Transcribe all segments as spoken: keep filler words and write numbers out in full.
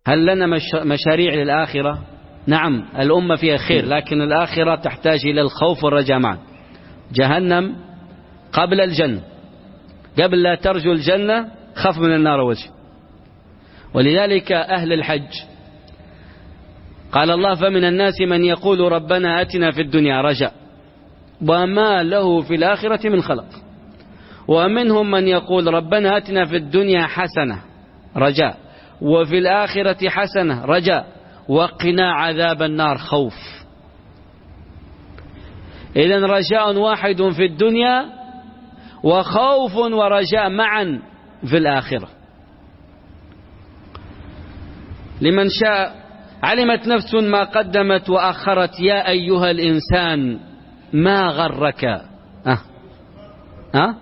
هل لنا مشاريع للآخرة؟ نعم، الأمة فيها خير، لكن الآخرة تحتاج إلى الخوف والرجاء معا. جهنم قبل الجنة، قبل لا ترجو الجنة خف من النار وجه. ولذلك أهل الحج قال الله: فمن الناس من يقول ربنا أتنا في الدنيا رجاء وما له في الآخرة من خلق، ومنهم من يقول ربنا أتنا في الدنيا حسنة رجاء وفي الآخرة حسنة رجاء وقنا عذاب النار خوف. إذن رجاء واحد في الدنيا وخوف ورجاء معا في الآخرة. لمن شاء علمت نفس ما قدمت وأخرت يا أيها الإنسان ما غرك. أه أه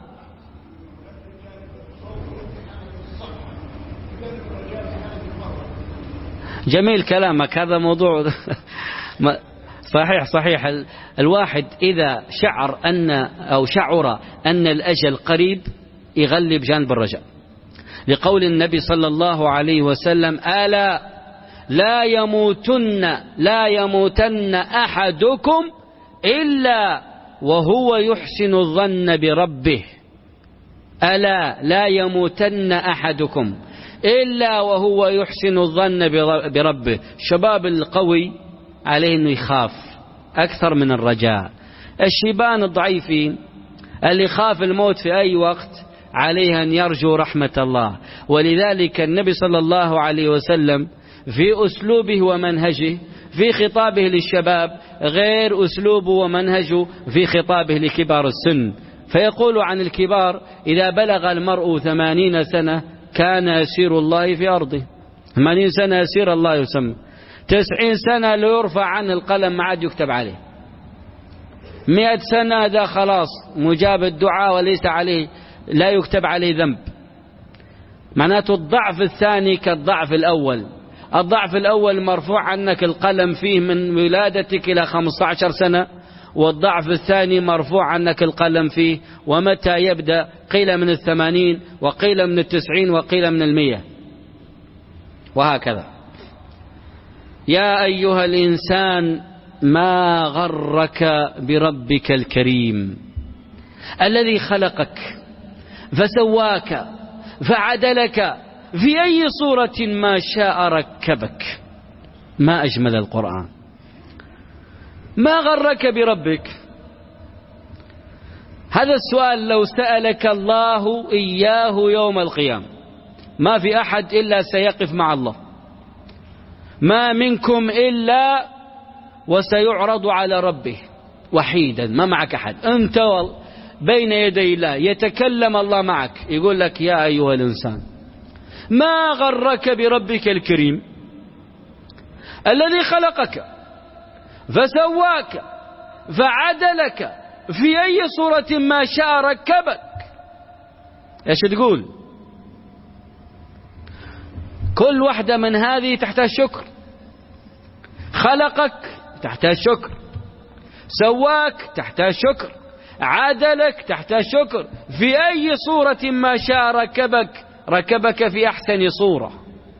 جميل كلامك، هذا موضوع صحيح صحيح. الواحد إذا شعر أن أو شعر أن الأجل قريب يغلب جانب الرجاء، لقول النبي صلى الله عليه وسلم: ألا لا يموتن لا يموتن أحدكم إلا وهو يحسن الظن بربه. ألا لا يموتن أحدكم إلا وهو يحسن الظن بربه. شباب القوي عليه أنه يخاف أكثر من الرجاء. الشيبان الضعيفين اللي خاف الموت في أي وقت عليه أن يرجو رحمة الله. ولذلك النبي صلى الله عليه وسلم في أسلوبه ومنهجه في خطابه للشباب غير أسلوبه ومنهجه في خطابه لكبار السن. فيقول عن الكبار: إذا بلغ المرء ثمانين سنة كان يسير الله في أرضه. ثمانين سنة يسير الله يسمى. تسعين سنة لا يرفع عن القلم ما عاد يكتب عليه. مئة سنة ذا خلاص مجاب الدعاء وليس عليه لا يكتب عليه ذنب. معناته الضعف الثاني كالضعف الأول. الضعف الأول مرفوع عنك القلم فيه من ولادتك إلى خمسة عشر سنة، والضعف الثاني مرفوع عنك القلم فيه ومتى يبدأ؟ قيل من الثمانين وقيل من التسعين وقيل من المية، وهكذا. يا أيها الإنسان ما غرك بربك الكريم الذي خلقك فسواك فعدلك في أي صورة ما شاء ركبك. ما أجمل القرآن. ما غرك بربك؟ هذا السؤال لو سألك الله إياه يوم القيامة ما في أحد إلا سيقف مع الله. ما منكم إلا وسيعرض على ربه وحيدا، ما معك أحد، أنت بين يدي الله. يتكلم الله معك يقول لك: يا أيها الإنسان ما غرك بربك الكريم الذي خلقك فسواك فعدلك في أي صورة ما شاء ركبك. ايش تقول؟ كل واحدة من هذه تحتاج شكر. خلقك تحتاج شكر، سواك تحتاج شكر، عدلك تحتاج شكر، في أي صورة ما شاء ركبك. ركبك في أحسن صورة.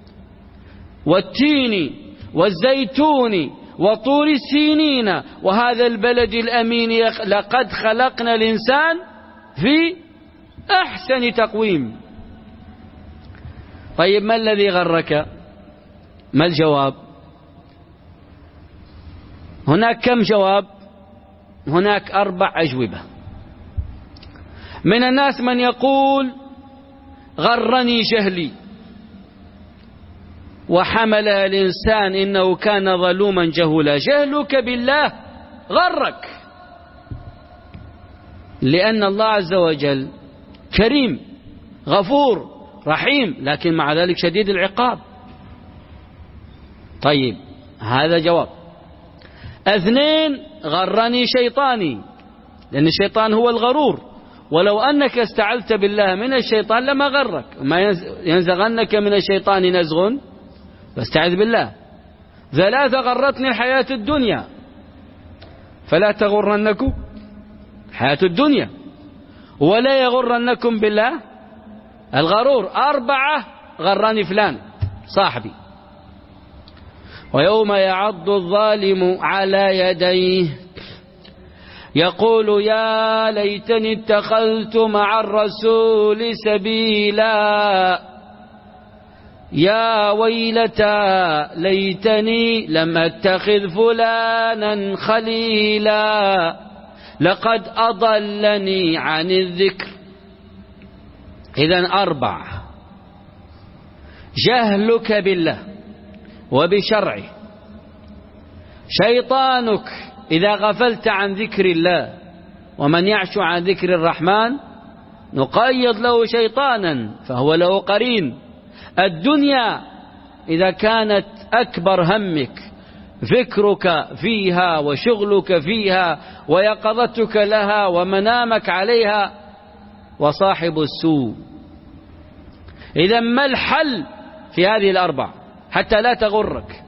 والتين والزيتون وطور السينين وهذا البلد الأمين لقد خلقنا الإنسان في أحسن تقويم. طيب ما الذي غرك؟ ما الجواب؟ هناك كم جواب؟ هناك أربع أجوبة. من الناس من يقول: غرني جهلي وحمل الإنسان إنه كان ظلوما جهولا. جهلك بالله غرك، لأن الله عز وجل كريم غفور رحيم، لكن مع ذلك شديد العقاب. طيب هذا جواب. اثنين: غرني شيطاني، لأن الشيطان هو الغرور، ولو أنك استعذت بالله من الشيطان لما غرك. ما ينزغنك من الشيطان نزغ فاستعذ بالله. ثلاثة: غرتني الحياة الدنيا فلا تغرنكم حياة الدنيا ولا يغرنكم بالله الغرور. أربعة: غرني فلان صاحبي ويوم يعض الظالم على يديه يقول يا ليتني اتخذت مع الرسول سبيلا يا ويلتى ليتني لم اتخذ فلانا خليلا لقد أضلني عن الذكر. إذن أربع: جهلك بالله وبشرعه، شيطانك إذا غفلت عن ذكر الله، ومن يعش عن ذكر الرحمن نقيض له شيطانا فهو له قرين. الدنيا إذا كانت أكبر همك فكرك فيها وشغلك فيها ويقظتك لها ومنامك عليها. وصاحب السوء. إذا ما الحل في هذه الأربع حتى لا تغرك؟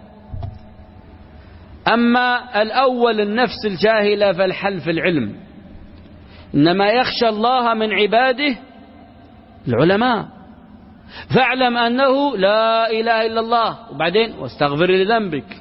أما الأول النفس الجاهلة فالحل في العلم، إنما يخشى الله من عباده العلماء. فاعلم أنه لا إله إلا الله، وبعدين واستغفر لذنبك.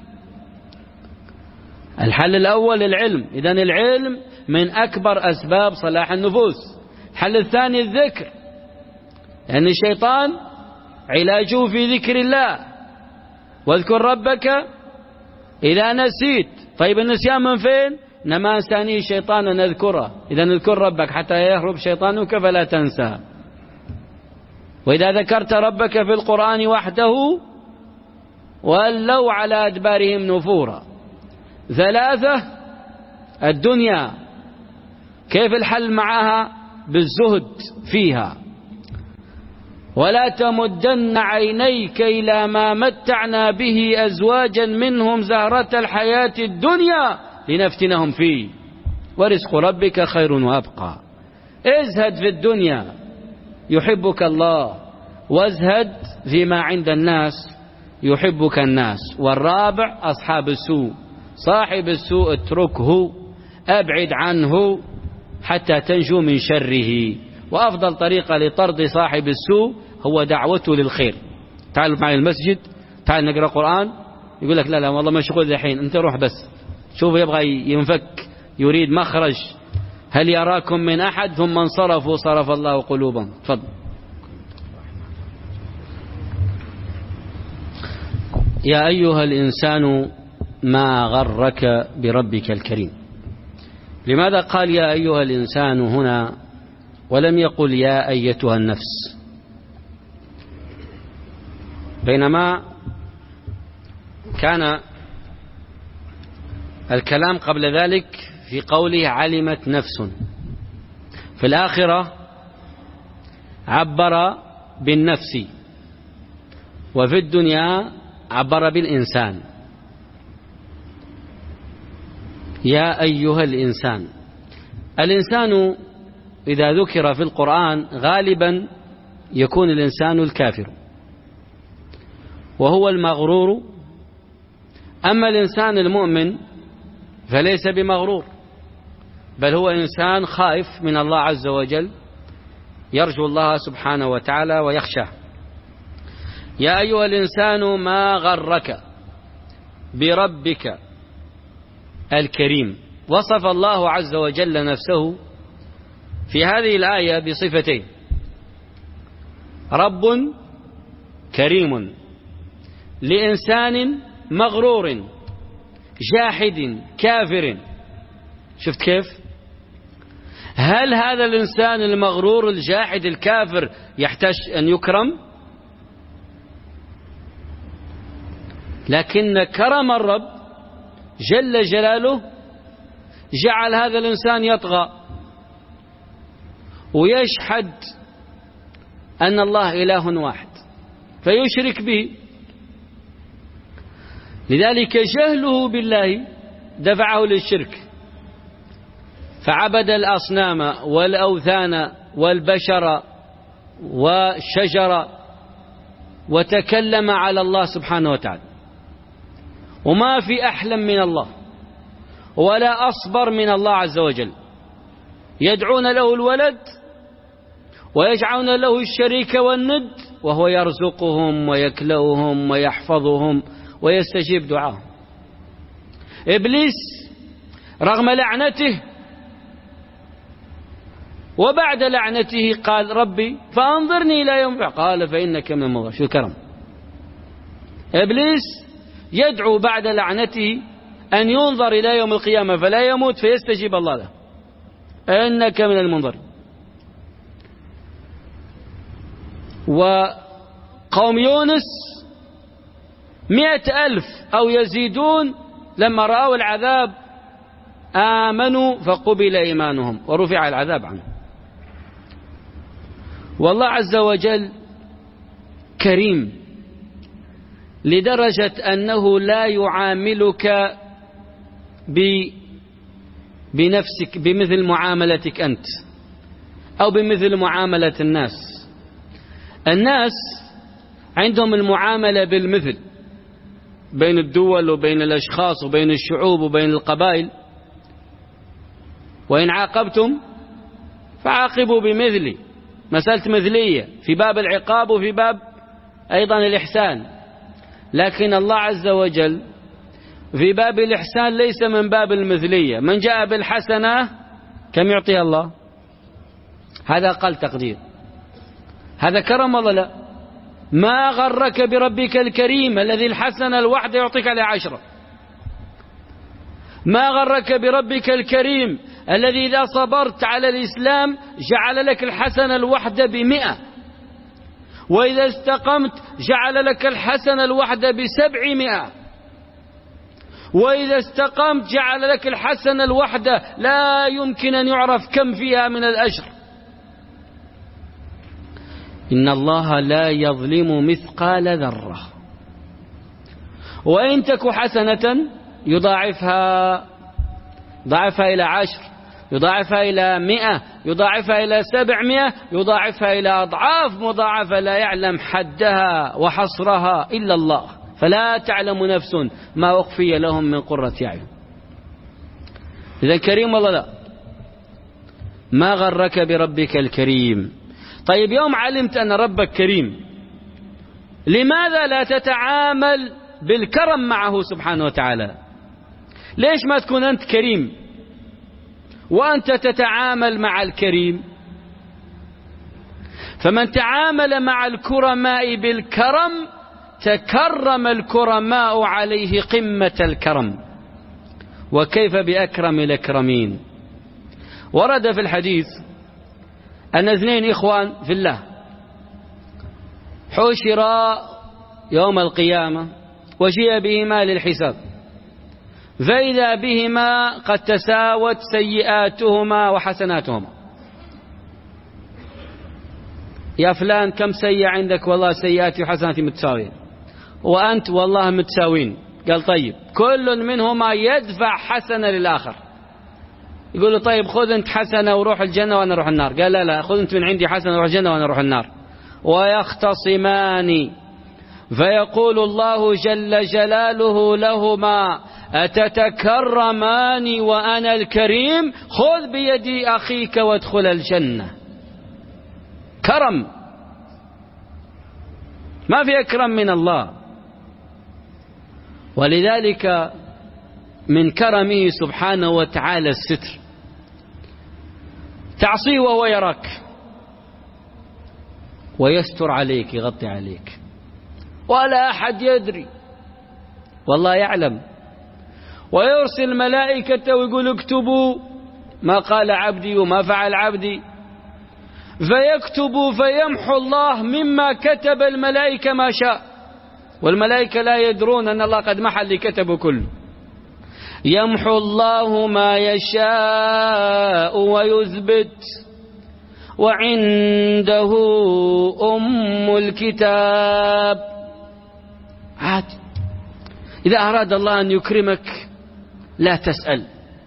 الحل الأول العلم، إذن العلم من أكبر أسباب صلاح النفوس. الحل الثاني الذكر، لأن يعني الشيطان علاجه في ذكر الله. واذكر ربك إذا نسيت. طيب النسيان من فين؟ إنما أنساني الشيطان أن نذكره. إذا اذكر ربك حتى يهرب شيطانك فلا تنسى. وإذا ذكرت ربك في القرآن وحده ولوا على أدبارهم نفورا. ثلاثة: الدنيا، كيف الحل معها؟ بالزهد فيها. ولا تمدن عينيك إلى ما متعنا به أزواجا منهم زهرة الحياة الدنيا لنفتنهم فيه ورزق ربك خير وأبقى. ازهد في الدنيا يحبك الله، وازهد فيما عند الناس يحبك الناس. والرابع أصحاب السوء، صاحب السوء اتركه، أبعد عنه حتى تنجو من شره. وأفضل طريقة لطرد صاحب السوء هو دعوته للخير. تعالوا معي المسجد، تعال نقرأ قرآن، يقول لك لا لا والله مشغول الحين، أنت روح بس. شوف يبغى ينفك، يريد مخرج. هل يراكم من أحد؟ ثم انصرفوا صرف الله قلوبهم. تفضل. يا أيها الإنسان ما غرك بربك الكريم. لماذا قال يا أيها الإنسان هنا ولم يقل يا أيتها النفس؟ بينما كان الكلام قبل ذلك في قوله علمت نفس. في الآخرة عبر بالنفس، وفي الدنيا عبر بالإنسان. يا أيها الإنسان. الإنسان إذا ذكر في القرآن غالبا يكون الإنسان الكافر وهو المغرور. أما الإنسان المؤمن فليس بمغرور، بل هو إنسان خائف من الله عز وجل، يرجو الله سبحانه وتعالى ويخشاه. يا أيها الإنسان ما غرك بربك الكريم. وصف الله عز وجل نفسه في هذه الآية بصفتين: رب كريم لإنسان مغرور جاحد كافر. شفت كيف؟ هل هذا الإنسان المغرور الجاحد الكافر يحتاج أن يكرم؟ لكن كرم الرب جل جلاله جعل هذا الإنسان يطغى ويشهد أن الله إله واحد فيشرك به. لذلك جهله بالله دفعه للشرك، فعبد الأصنام والأوثان والبشر والشجر وتكلم على الله سبحانه وتعالى. وما في أحلم من الله ولا أصبر من الله عز وجل. يدعون له الولد ويجعلون له الشريك والند وهو يرزقهم ويكلؤهم ويحفظهم ويستجيب دعاء. إبليس رغم لعنته وبعد لعنته قال ربي فأنظرني إلى يوم، قال فإنك من المنظرين. شو الكرم. إبليس يدعو بعد لعنته أن ينظر إلى يوم القيامة فلا يموت فيستجيب الله له، إنك من المنظرين. وقوم يونس مئة ألف أو يزيدون لما رأوا العذاب آمنوا فقبل إيمانهم ورفع العذاب عنهم. والله عز وجل كريم لدرجة أنه لا يعاملك بنفسك بمثل معاملتك أنت أو بمثل معاملة الناس. الناس عندهم المعاملة بالمثل بين الدول وبين الأشخاص وبين الشعوب وبين القبائل، وإن عاقبتم فعاقبوا بمثلي، مسألة مثلية في باب العقاب وفي باب أيضا الإحسان. لكن الله عز وجل في باب الإحسان ليس من باب المثلية، من جاء بالحسنة كم يعطيها الله؟ هذا أقل تقدير، هذا كرم الله. لا، ما غرك بربك الكريم الذي الحسنة الواحدة يعطيك على عشرة. ما غرك بربك الكريم الذي إذا صبرت على الإسلام جعل لك الحسنة الواحدة بمئة، وإذا استقمت جعل لك الحسنة الواحدة بسبعمائة، وإذا استقمت جعل لك الحسنة الواحدة لا يمكن أن يعرف كم فيها من الأجر. إن الله لا يظلم مثقال ذرة، وإن تك حسنة يضاعفها يضاعفها إلى عشر، يضاعفها إلى مئة، يضاعفها إلى سبعمائة، يضاعفها إلى أضعاف مضاعفة لا يعلم حدها وحصرها إلا الله، فلا تعلم نفس ما أخفي لهم من قرة أعين. إذا كريم الله لا، ما غرك بربك الكريم. طيب يوم علمت أن ربك كريم لماذا لا تتعامل بالكرم معه سبحانه وتعالى؟ ليش ما تكون أنت كريم وأنت تتعامل مع الكريم؟ فمن تعامل مع الكرماء بالكرم تكرم الكرماء عليه قمة الكرم. وكيف بأكرم الأكرمين. ورد في الحديث أن اثنين إخوان في الله حشرا يوم القيامة وجيء بهما للحساب، فإذا بهما قد تساوت سيئاتهما وحسناتهما. يا فلان كم سيئة عندك؟ والله سيئاتي وحسناتي متساويين. وأنت؟ والله متساوين. قال طيب كل منهما يدفع حسنة للآخر. يقول له طيب خذ أنت حسنة وروح الجنة وأنا أروح النار. قال لا لا، خذ أنت من عندي حسنة وروح الجنة وأنا أروح النار. ويختصمان فيقول الله جل جلاله لهما أتتكرمان وأنا الكريم؟ خذ بيد أخيك وادخل الجنة. كرم، ما في أكرم من الله. ولذلك من كرمه سبحانه وتعالى الستر، تعصيه وهو يراك ويستر عليك، يغطي عليك ولا أحد يدري، والله يعلم. ويرسل ملائكة ويقول اكتبوا ما قال عبدي وما فعل عبدي، فيكتبوا فيمحو الله مما كتب الملائكة ما شاء، والملائكة لا يدرون أن الله قد محى اللي كتبه كله. يمحو الله ما يشاء ويثبت وعنده أم الكتاب. عاد إذا أراد الله أن يكرمك لا تسأل.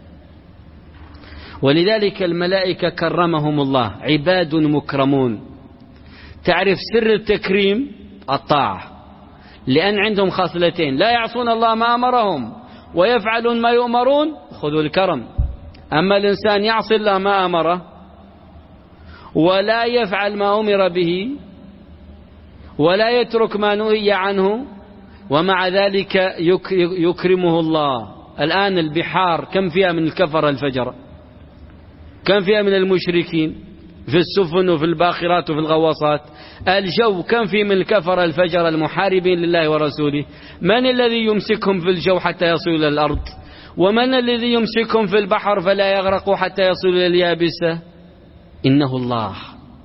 ولذلك الملائكة كرمهم الله، عباد مكرمون. تعرف سر التكريم؟ الطاعة، لأن عندهم خاصلتين: لا يعصون الله ما أمرهم ويفعلون ما يؤمرون، خذوا الكرم. أما الإنسان يعصي الله ما أمره ولا يفعل ما أمر به ولا يترك ما نهي عنه، ومع ذلك يكرمه الله. الآن البحار كم فيها من الكفر الفجر، كم فيها من المشركين في السفن وفي الباخرات وفي الغواصات. الجو كم فيه من الكفر الفجر المحاربين لله ورسوله. من الذي يمسكهم في الجو حتى يصلوا إلى الأرض؟ ومن الذي يمسكهم في البحر فلا يغرقوا حتى يصلوا إلى اليابسة؟ إنه الله.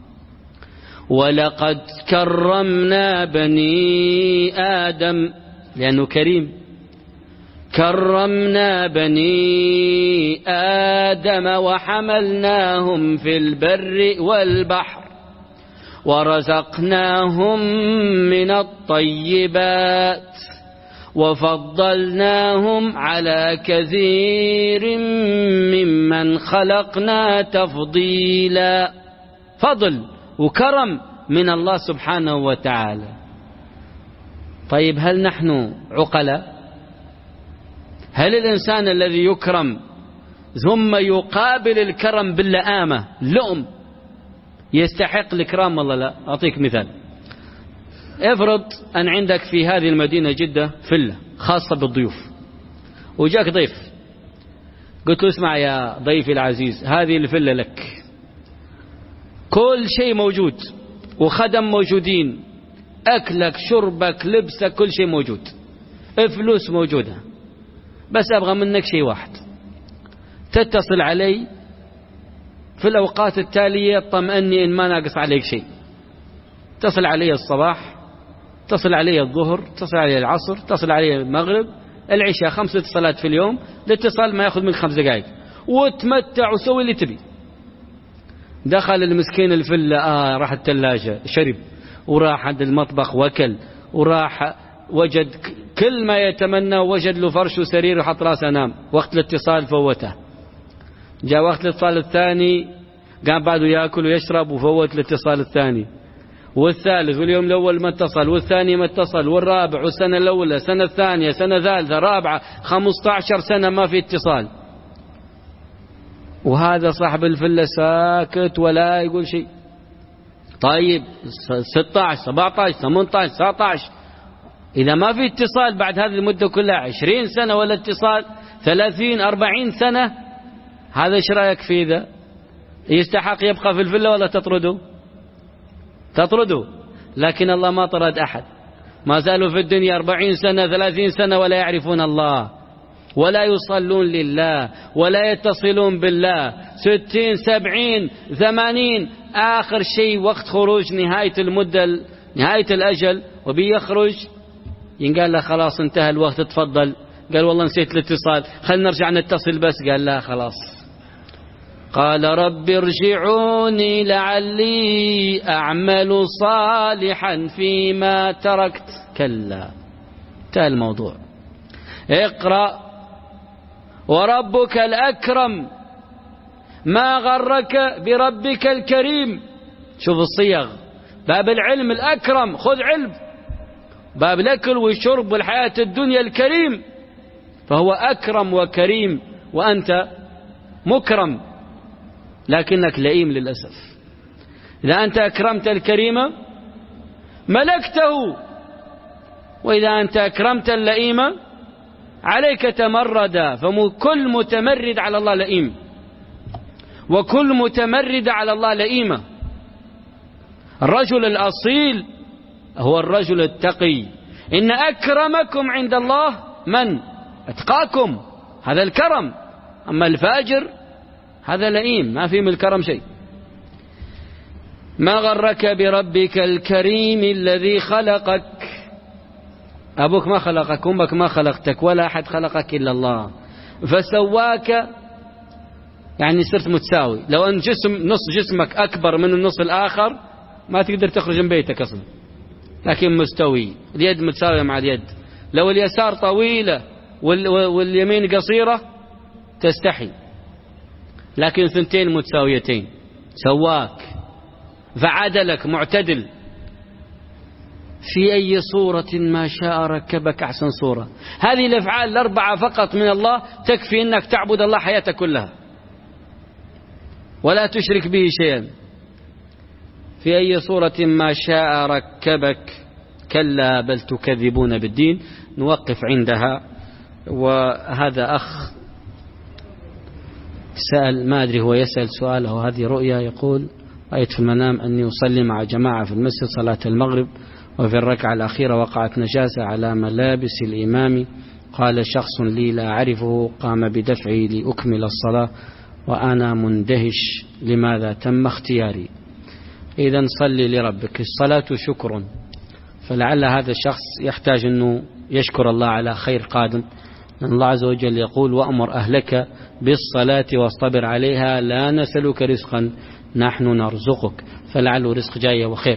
ولقد كرمنا بني آدم، لأنه كريم. كرمنا بني آدم وحملناهم في البر والبحر ورزقناهم من الطيبات وفضلناهم على كثير ممن خلقنا تفضيلا. فضل وكرم من الله سبحانه وتعالى. طيب هل نحن عقلاء؟ هل الإنسان الذي يكرم ثم يقابل الكرم باللئامة لؤم يستحق الإكرام ولا لا؟ أعطيك مثال. افرض أن عندك في هذه المدينة جدة فلة خاصة بالضيوف، وجاك ضيف، قلت له اسمع يا ضيفي العزيز، هذه الفلة لك، كل شيء موجود وخدم موجودين، أكلك شربك لبسك كل شيء موجود، فلوس موجودة، بس أبغى منك شيء واحد، تتصل علي في الأوقات التالية طمئني إن ما ناقص عليك شيء. تصل علي الصباح، تصل علي الظهر، تصل علي العصر، تصل علي المغرب، العشاء، خمس اتصالات في اليوم. الاتصال ما يأخذ منك خمس دقائق، وتمتع وسوي اللي تبي. دخل المسكين الفلة، آه راح الثلاجة شرب، وراح عند المطبخ وكل، وراح وجد كل ما يتمنى، ووجد له فرش وسرير وحط راسه نام. وقت الاتصال فوته. جاء وقت الاتصال الثاني قام بعده يأكل ويشرب وفوت الاتصال الثاني والثالث، واليوم الأول ما اتصل، والثاني ما اتصل، والرابع، والسنة الأولى، سنة الثانية، سنة ثالثة، رابعة، خمسة عشر سنة ما في اتصال. وهذا صاحب الفلة ساكت ولا يقول شيء. طيب ستة عشر، سبعة عشر، ثمانية عشر، تسعة عشر، إذا ما في اتصال بعد هذه المدة كلها عشرين سنة ولا اتصال، ثلاثين أربعين سنة، هذا ايش رأيك في ذا؟ يستحق يبقى في الفلة ولا تطرده؟ تطرده. لكن الله ما طرد أحد، ما زالوا في الدنيا أربعين سنة ثلاثين سنة ولا يعرفون الله، ولا يصلون لله، ولا يتصلون بالله. ستين سبعين ثمانين، آخر شيء وقت خروج نهاية المدة، نهاية الأجل، وبيخرج ينقال له خلاص انتهى الوقت، تفضل. قال والله نسيت الاتصال، خلنا نرجع نتصل بس. قال لا خلاص. قال رب ارجعوني لعلي أعمل صالحا فيما تركت. كلا، انتهى الموضوع. اقرأ وربك الأكرم ما غرك بربك الكريم. شوف الصيغ. باب العلم الأكرم، خذ علم. باب الأكل والشرب والحياة الدنيا الكريم، فهو أكرم وكريم، وأنت مكرم لكنك لئيم للأسف. إذا أنت أكرمت الكريم ملكته، وإذا أنت أكرمت اللئيم عليك تمرد. فكل متمرد على الله لئيم، وكل متمرد على الله لئيمة. الرجل الأصيل هو الرجل التقي. إن أكرمكم عند الله من؟ أتقاكم، هذا الكرم. أما الفاجر هذا لئيم، ما فيه من الكرم شيء. ما غرك بربك الكريم الذي خلقك. أبوك ما خلقك، أمك ما خلقتك، ولا أحد خلقك إلا الله. فسواك، يعني صرت متساوي. لو أن جسم نص جسمك أكبر من النص الآخر ما تقدر تخرج من بيتك أصلا، لكن مستوي. اليد متساوية مع اليد. لو اليسار طويلة واليمين قصيرة تستحي، لكن ثنتين متساويتين. سواك فعدلك معتدل. في أي صورة ما شاء ركبك أحسن صورة. هذه الأفعال الأربعة فقط من الله تكفي أنك تعبد الله حياتك كلها ولا تشرك به شيئا. في أي صورة ما شاء ركبك. كلا بل تكذبون بالدين. نوقف عندها. وهذا أخ سأل، ما أدري هو يسأل سؤال أو هذه رؤيا، يقول: رأيت في المنام أني أصلي مع جماعة في المسجد صلاة المغرب، وفي الركعة الأخيرة وقعت نجاسة على ملابس الإمام. قال شخص لي لا أعرفه قام بدفعي لأكمل الصلاة وأنا مندهش، لماذا تم اختياري؟ إذا صلي لربك، الصلاة شكر، فلعل هذا الشخص يحتاج أنه يشكر الله على خير قادم. لأن الله عز وجل يقول: وأمر أهلك بالصلاة واصطبر عليها لا نسألك رزقا نحن نرزقك، فلعله رزق جاي وخير.